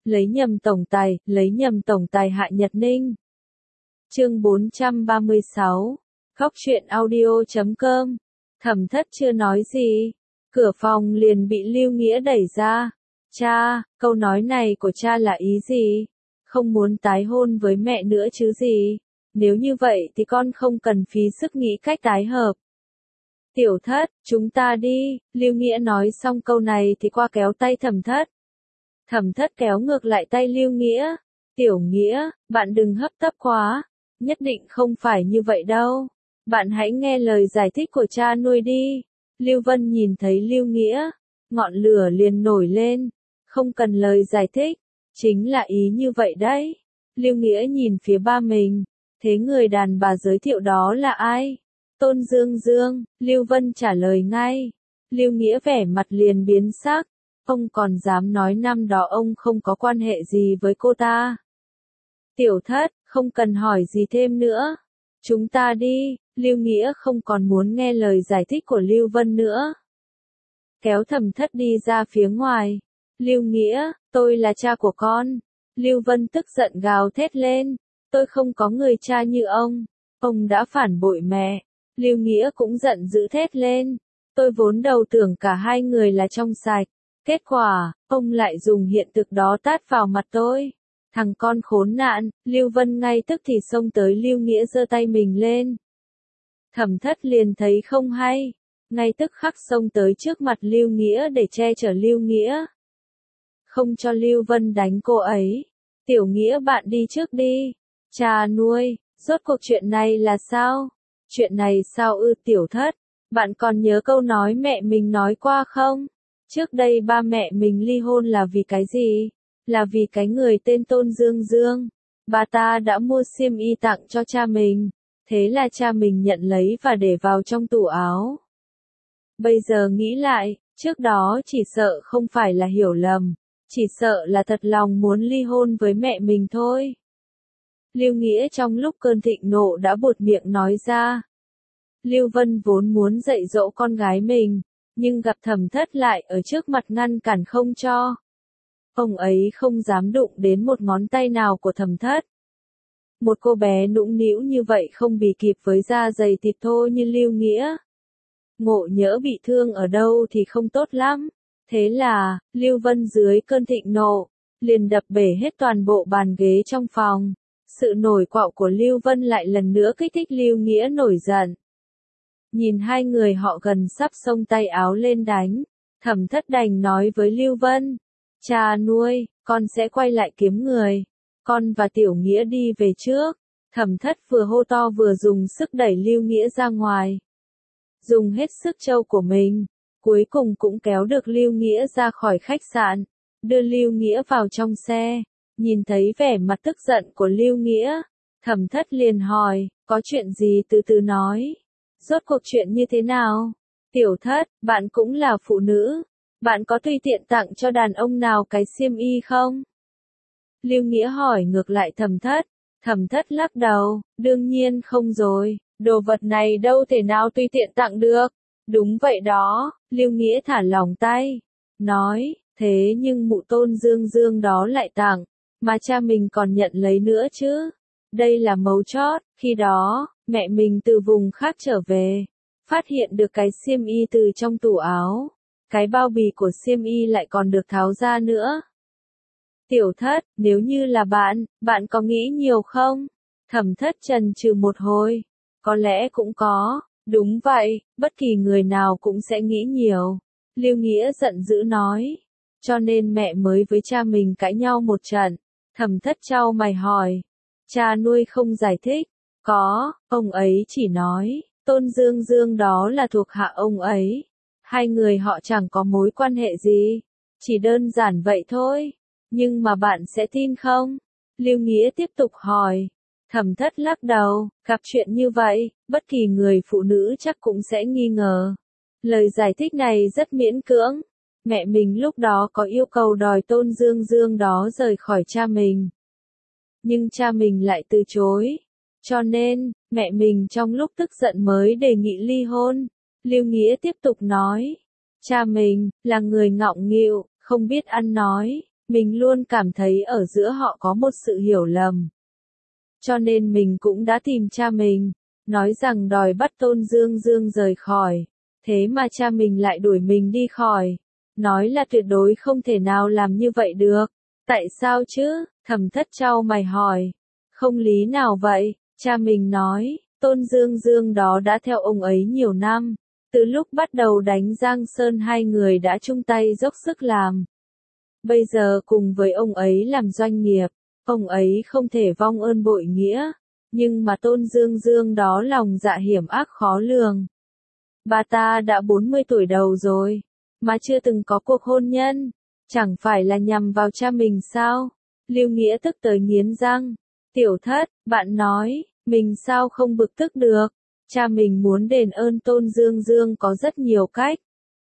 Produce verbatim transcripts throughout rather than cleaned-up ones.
lấy nhầm tổng tài, lấy nhầm tổng tài Hạ Nhật Ninh. Chương bốn trăm ba mươi sáu, Khóc chuyện audio chấm com. Thẩm Thất chưa nói gì, cửa phòng liền bị Lưu Nghĩa đẩy ra. Cha, câu nói này của cha là ý gì? Không muốn tái hôn với mẹ nữa chứ gì? Nếu như vậy thì con không cần phí sức nghĩ cách tái hợp. Tiểu Thất, chúng ta đi. Lưu Nghĩa nói xong câu này thì qua kéo tay Thẩm Thất. Thẩm Thất kéo ngược lại tay Lưu Nghĩa. Tiểu Nghĩa, bạn đừng hấp tấp quá. Nhất định không phải như vậy đâu. Bạn hãy nghe lời giải thích của cha nuôi đi. Lưu Vân nhìn thấy Lưu Nghĩa, ngọn lửa liền nổi lên. Không cần lời giải thích, chính là ý như vậy đấy. Lưu Nghĩa nhìn phía ba mình, thế người đàn bà giới thiệu đó là ai? Tôn Dương Dương, Lưu Vân trả lời ngay. Lưu Nghĩa vẻ mặt liền biến sắc, ông còn dám nói năm đó ông không có quan hệ gì với cô ta. Tiểu Thất, không cần hỏi gì thêm nữa. Chúng ta đi. Lưu Nghĩa không còn muốn nghe lời giải thích của Lưu Vân nữa. Kéo Thẩm Thất đi ra phía ngoài. Lưu Nghĩa, tôi là cha của con. Lưu Vân tức giận gào thét lên. Tôi không có người cha như ông. Ông đã phản bội mẹ. Lưu Nghĩa cũng giận dữ thét lên. Tôi vốn đầu tưởng cả hai người là trong sạch. Kết quả, ông lại dùng hiện thực đó tát vào mặt tôi. Thằng con khốn nạn. Lưu Vân ngay tức thì xông tới Lưu Nghĩa giơ tay mình lên. Thẩm Thất liền thấy không hay, ngay tức khắc xông tới trước mặt Lưu Nghĩa để che chở Lưu Nghĩa. Không cho Lưu Vân đánh cô ấy. Tiểu Nghĩa bạn đi trước đi. Cha nuôi, rốt cuộc chuyện này là sao? Chuyện này sao ư Tiểu Thất? Bạn còn nhớ câu nói mẹ mình nói qua không? Trước đây ba mẹ mình ly hôn là vì cái gì? Là vì cái người tên Tôn Dương Dương. Bà ta đã mua xiêm y tặng cho cha mình. Thế là cha mình nhận lấy và để vào trong tủ áo. Bây giờ nghĩ lại, trước đó chỉ sợ không phải là hiểu lầm, chỉ sợ là thật lòng muốn ly hôn với mẹ mình thôi. Lưu Nghĩa trong lúc cơn thịnh nộ đã buột miệng nói ra. Lưu Vân vốn muốn dạy dỗ con gái mình, nhưng gặp Thẩm Thất lại ở trước mặt ngăn cản không cho. Ông ấy không dám đụng đến một ngón tay nào của Thẩm Thất. Một cô bé nũng nĩu như vậy không bì kịp với da dày thịt thô như Lưu Nghĩa. Ngộ nhỡ bị thương ở đâu thì không tốt lắm. Thế là, Lưu Vân dưới cơn thịnh nộ, liền đập bể hết toàn bộ bàn ghế trong phòng. Sự nổi quạo của Lưu Vân lại lần nữa kích thích Lưu Nghĩa nổi giận. Nhìn hai người họ gần sắp xông tay áo lên đánh, Thẩm Thất đành nói với Lưu Vân. Cha nuôi, con sẽ quay lại kiếm người. Con và Tiểu Nghĩa đi về trước. Thẩm Thất vừa hô to vừa dùng sức đẩy Lưu Nghĩa ra ngoài. Dùng hết sức trâu của mình, cuối cùng cũng kéo được Lưu Nghĩa ra khỏi khách sạn, đưa Lưu Nghĩa vào trong xe. Nhìn thấy vẻ mặt tức giận của Lưu Nghĩa, Thẩm Thất liền hỏi, có chuyện gì từ từ nói. Rốt cuộc chuyện như thế nào? Tiểu Thất, bạn cũng là phụ nữ. Bạn có tùy tiện tặng cho đàn ông nào cái xiêm y không? Lưu Nghĩa hỏi ngược lại Thẩm Thất. Thẩm Thất lắc đầu, đương nhiên không rồi, đồ vật này đâu thể nào tùy tiện tặng được. Đúng vậy đó, Lưu Nghĩa thả lỏng tay, nói, thế nhưng mụ Tôn Dương Dương đó lại tặng, mà cha mình còn nhận lấy nữa chứ. Đây là mấu chốt, khi đó, mẹ mình từ vùng khác trở về, phát hiện được cái xiêm y từ trong tủ áo. Cái bao bì của xiêm y lại còn được tháo ra nữa. Tiểu Thất, nếu như là bạn, bạn có nghĩ nhiều không? Thẩm Thất chần chừ một hồi. Có lẽ cũng có. Đúng vậy, bất kỳ người nào cũng sẽ nghĩ nhiều. Lưu Nghĩa giận dữ nói. Cho nên mẹ mới với cha mình cãi nhau một trận. Thẩm Thất chau mày hỏi. Cha nuôi không giải thích. Có, ông ấy chỉ nói, Tôn Dương Dương đó là thuộc hạ ông ấy. Hai người họ chẳng có mối quan hệ gì. Chỉ đơn giản vậy thôi. Nhưng mà bạn sẽ tin không? Lưu Nghĩa tiếp tục hỏi. Thẩm Thất lắc đầu, gặp chuyện như vậy, bất kỳ người phụ nữ chắc cũng sẽ nghi ngờ. Lời giải thích này rất miễn cưỡng. Mẹ mình lúc đó có yêu cầu đòi Tôn Dương Dương đó rời khỏi cha mình. Nhưng cha mình lại từ chối. Cho nên, mẹ mình trong lúc tức giận mới đề nghị ly hôn. Lưu Nghĩa tiếp tục nói. Cha mình, là người ngọng nghịu, không biết ăn nói. Mình luôn cảm thấy ở giữa họ có một sự hiểu lầm. Cho nên mình cũng đã tìm cha mình, nói rằng đòi bắt Tôn Dương Dương rời khỏi. Thế mà cha mình lại đuổi mình đi khỏi. Nói là tuyệt đối không thể nào làm như vậy được. Tại sao chứ? Thẩm Thất chau mày hỏi. Không lý nào vậy? Cha mình nói, Tôn Dương Dương đó đã theo ông ấy nhiều năm. Từ lúc bắt đầu đánh Giang Sơn hai người đã chung tay dốc sức làm. Bây giờ cùng với ông ấy làm doanh nghiệp, ông ấy không thể vong ơn bội nghĩa. Nhưng mà Tôn Dương Dương đó lòng dạ hiểm ác khó lường. Bà ta đã bốn mươi tuổi đầu rồi, mà chưa từng có cuộc hôn nhân. Chẳng phải là nhằm vào cha mình sao? Lưu Nghĩa tức tới nghiến răng. Tiểu Thất, bạn nói, mình sao không bực tức được? Cha mình muốn đền ơn Tôn Dương Dương có rất nhiều cách.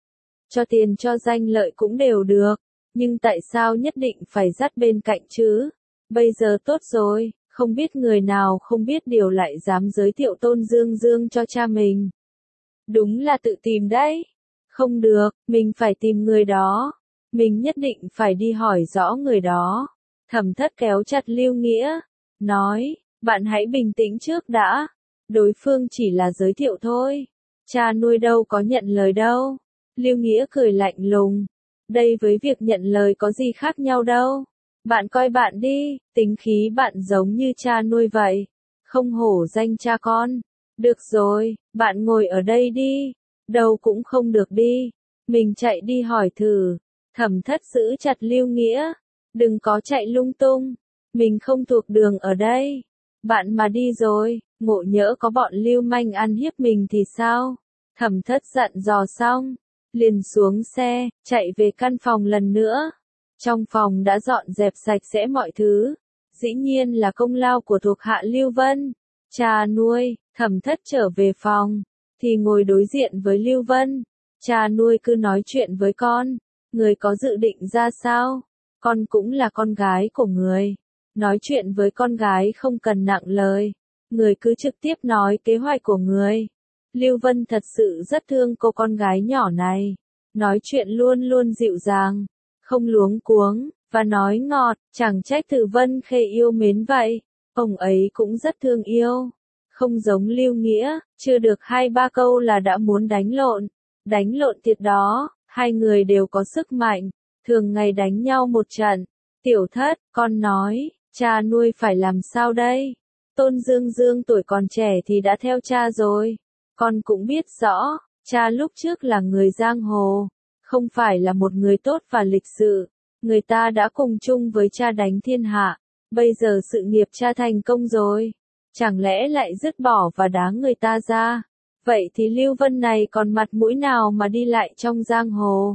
Cho tiền cho danh lợi cũng đều được. Nhưng tại sao nhất định phải dắt bên cạnh chứ? Bây giờ tốt rồi, không biết người nào không biết điều lại dám giới thiệu Tôn Dương Dương cho cha mình. Đúng là tự tìm đấy. Không được, mình phải tìm người đó. Mình nhất định phải đi hỏi rõ người đó. Thẩm Thất kéo chặt Lưu Nghĩa, nói, bạn hãy bình tĩnh trước đã. Đối phương chỉ là giới thiệu thôi. Cha nuôi đâu có nhận lời đâu. Lưu Nghĩa cười lạnh lùng. Đây với việc nhận lời có gì khác nhau đâu. Bạn coi bạn đi, tính khí bạn giống như cha nuôi vậy. Không hổ danh cha con. Được rồi, bạn ngồi ở đây đi. Đâu cũng không được đi. Mình chạy đi hỏi thử. Thẩm Thất giữ chặt Lưu Nghĩa. Đừng có chạy lung tung. Mình không thuộc đường ở đây. Bạn mà đi rồi, ngộ nhỡ có bọn lưu manh ăn hiếp mình thì sao? Thẩm Thất dặn dò xong, liền xuống xe, chạy về căn phòng lần nữa. Trong phòng đã dọn dẹp sạch sẽ mọi thứ. Dĩ nhiên là công lao của thuộc hạ Lưu Vân. Cha nuôi, Thẩm Thất trở về phòng, thì ngồi đối diện với Lưu Vân. Cha nuôi cứ nói chuyện với con. Người có dự định ra sao? Con cũng là con gái của người. Nói chuyện với con gái không cần nặng lời. Người cứ trực tiếp nói kế hoạch của người. Lưu Vân thật sự rất thương cô con gái nhỏ này. Nói chuyện luôn luôn dịu dàng, không luống cuống, và nói ngọt, chẳng trách Từ Vân Khê yêu mến vậy. Ông ấy cũng rất thương yêu. Không giống Lưu Nghĩa, chưa được hai ba câu là đã muốn đánh lộn. Đánh lộn thiệt đó, hai người đều có sức mạnh, thường ngày đánh nhau một trận. Tiểu Thất, con nói, cha nuôi phải làm sao đây? Tôn Dương Dương tuổi còn trẻ thì đã theo cha rồi. Con cũng biết rõ, cha lúc trước là người giang hồ, không phải là một người tốt và lịch sự. Người ta đã cùng chung với cha đánh thiên hạ. Bây giờ sự nghiệp cha thành công rồi. Chẳng lẽ lại dứt bỏ và đá người ta ra? Vậy thì Lưu Vân này còn mặt mũi nào mà đi lại trong giang hồ?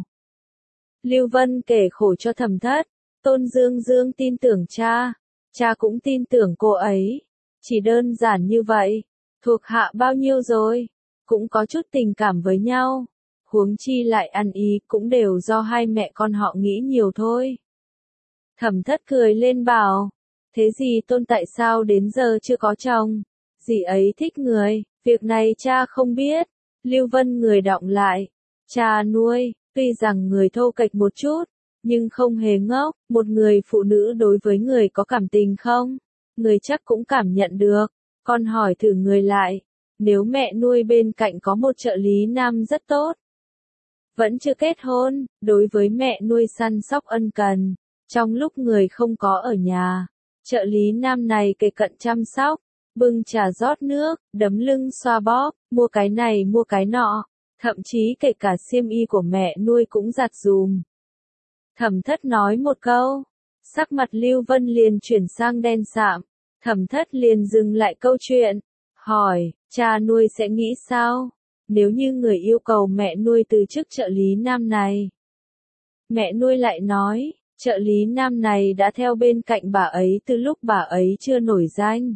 Lưu Vân kể khổ cho Thẩm Thất. Tôn Dương Dương tin tưởng cha. Cha cũng tin tưởng cô ấy. Chỉ đơn giản như vậy. Thuộc hạ bao nhiêu rồi? Cũng có chút tình cảm với nhau. Huống chi lại ăn ý cũng đều do hai mẹ con họ nghĩ nhiều thôi. Thẩm Thất cười lên bảo. Thế gì Tôn tại sao đến giờ chưa có chồng? Dì ấy thích người, việc này cha không biết. Lưu Vân người đọng lại. Cha nuôi, tuy rằng người thô kệch một chút, nhưng không hề ngốc. Một người phụ nữ đối với người có cảm tình không? Người chắc cũng cảm nhận được. Con hỏi thử người lại. Nếu mẹ nuôi bên cạnh có một trợ lý nam rất tốt, vẫn chưa kết hôn, đối với mẹ nuôi săn sóc ân cần, trong lúc người không có ở nhà, trợ lý nam này kề cận chăm sóc, bưng trà rót nước, đấm lưng xoa bóp, mua cái này mua cái nọ, thậm chí kể cả xiêm y của mẹ nuôi cũng giặt giùm. Thẩm Thất nói một câu, sắc mặt Lưu Vân liền chuyển sang đen sạm. Thẩm Thất liền dừng lại câu chuyện, hỏi, cha nuôi sẽ nghĩ sao? Nếu như người yêu cầu mẹ nuôi từ chức trợ lý nam này. Mẹ nuôi lại nói, trợ lý nam này đã theo bên cạnh bà ấy từ lúc bà ấy chưa nổi danh.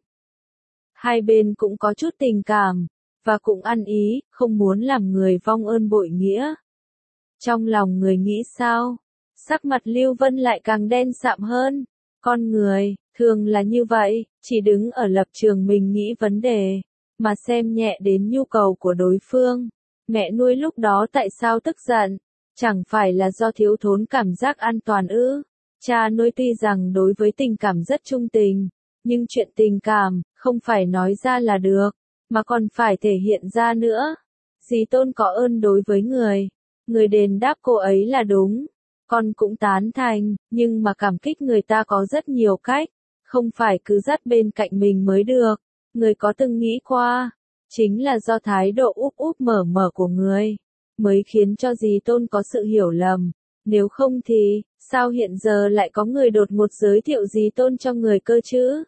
Hai bên cũng có chút tình cảm, và cũng ăn ý, không muốn làm người vong ơn bội nghĩa. Trong lòng người nghĩ sao? Sắc mặt Lưu Vân lại càng đen sạm hơn. Con người, thường là như vậy, chỉ đứng ở lập trường mình nghĩ vấn đề, mà xem nhẹ đến nhu cầu của đối phương. Mẹ nuôi lúc đó tại sao tức giận? Chẳng phải là do thiếu thốn cảm giác an toàn ư? Cha nuôi tuy rằng đối với tình cảm rất trung tình, nhưng chuyện tình cảm, không phải nói ra là được, mà còn phải thể hiện ra nữa. Dì Tôn có ơn đối với người, người đền đáp cô ấy là đúng, con cũng tán thành, nhưng mà cảm kích người ta có rất nhiều cách, không phải cứ dắt bên cạnh mình mới được. Người có từng nghĩ qua, chính là do thái độ úp úp mở mở của người, mới khiến cho dì Tôn có sự hiểu lầm. Nếu không thì, sao hiện giờ lại có người đột ngột giới thiệu dì Tôn cho người cơ chứ?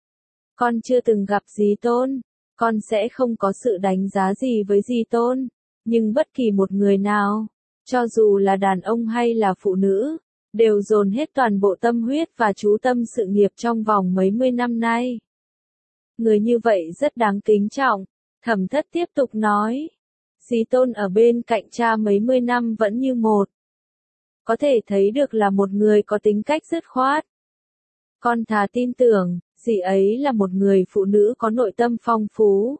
Con chưa từng gặp dì Tôn, con sẽ không có sự đánh giá gì với dì Tôn, nhưng bất kỳ một người nào, cho dù là đàn ông hay là phụ nữ, đều dồn hết toàn bộ tâm huyết và chú tâm sự nghiệp trong vòng mấy mươi năm nay. Người như vậy rất đáng kính trọng, Thẩm Thất tiếp tục nói. Dì Tôn ở bên cạnh cha mấy mươi năm vẫn như một. Có thể thấy được là một người có tính cách dứt khoát. Con thà tin tưởng, dì ấy là một người phụ nữ có nội tâm phong phú,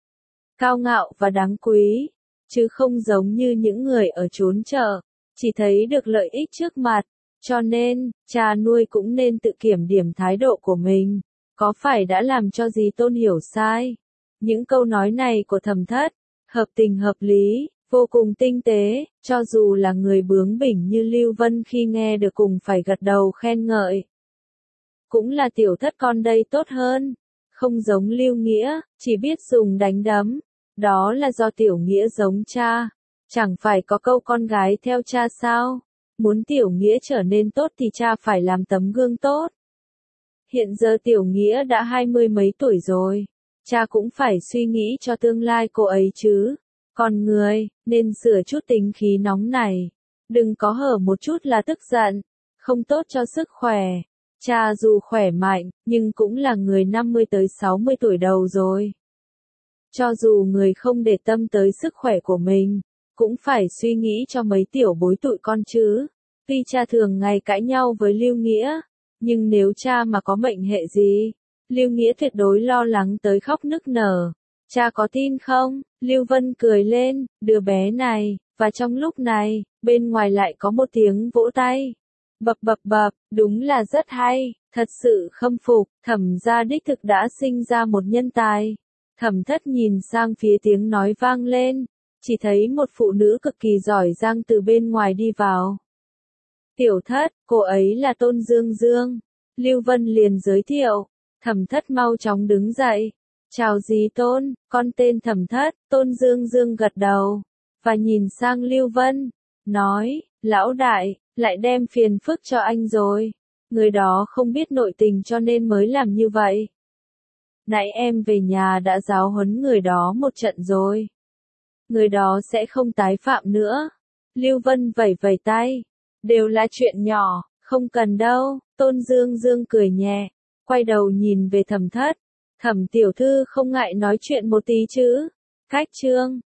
cao ngạo và đáng quý, chứ không giống như những người ở chốn chợ, chỉ thấy được lợi ích trước mặt. Cho nên, cha nuôi cũng nên tự kiểm điểm thái độ của mình, có phải đã làm cho dì Tôn hiểu sai. Những câu nói này của Thẩm Thất, hợp tình hợp lý, vô cùng tinh tế, cho dù là người bướng bỉnh như Lưu Vân khi nghe được cùng phải gật đầu khen ngợi. Cũng là Tiểu Thất con đây tốt hơn, không giống Lưu Nghĩa, chỉ biết dùng đánh đấm, đó là do Tiểu Nghĩa giống cha, chẳng phải có câu con gái theo cha sao, muốn Tiểu Nghĩa trở nên tốt thì cha phải làm tấm gương tốt. Hiện giờ Tiểu Nghĩa đã hai mươi mấy tuổi rồi, cha cũng phải suy nghĩ cho tương lai cô ấy chứ. Còn người, nên sửa chút tính khí nóng này. Đừng có hở một chút là tức giận, không tốt cho sức khỏe. Cha dù khỏe mạnh, nhưng cũng là người năm mươi tới sáu mươi tuổi đầu rồi. Cho dù người không để tâm tới sức khỏe của mình, cũng phải suy nghĩ cho mấy tiểu bối tụi con chứ. Tuy cha thường ngày cãi nhau với Lưu Nghĩa, nhưng nếu cha mà có mệnh hệ gì, Lưu Nghĩa tuyệt đối lo lắng tới khóc nức nở. Cha có tin không? Lưu Vân cười lên, đứa bé này, và trong lúc này, bên ngoài lại có một tiếng vỗ tay. Bập bập bập, đúng là rất hay, thật sự khâm phục, Thẩm gia đích thực đã sinh ra một nhân tài. Thẩm Thất nhìn sang phía tiếng nói vang lên, chỉ thấy một phụ nữ cực kỳ giỏi giang từ bên ngoài đi vào. Tiểu Thất, cô ấy là Tôn Dương Dương. Lưu Vân liền giới thiệu, Thẩm Thất mau chóng đứng dậy. Chào dì Tôn, con tên Thẩm Thất. Tôn Dương Dương gật đầu, và nhìn sang Lưu Vân, nói, lão đại, lại đem phiền phức cho anh rồi. Người đó không biết nội tình cho nên mới làm như vậy. Nãy em về nhà đã giáo huấn người đó một trận rồi. Người đó sẽ không tái phạm nữa. Lưu Vân vẩy vẩy tay, đều là chuyện nhỏ, không cần đâu. Tôn Dương Dương cười nhẹ, quay đầu nhìn về Thẩm Thất. Thẩm tiểu thư không ngại nói chuyện một tí chứ? Cách chương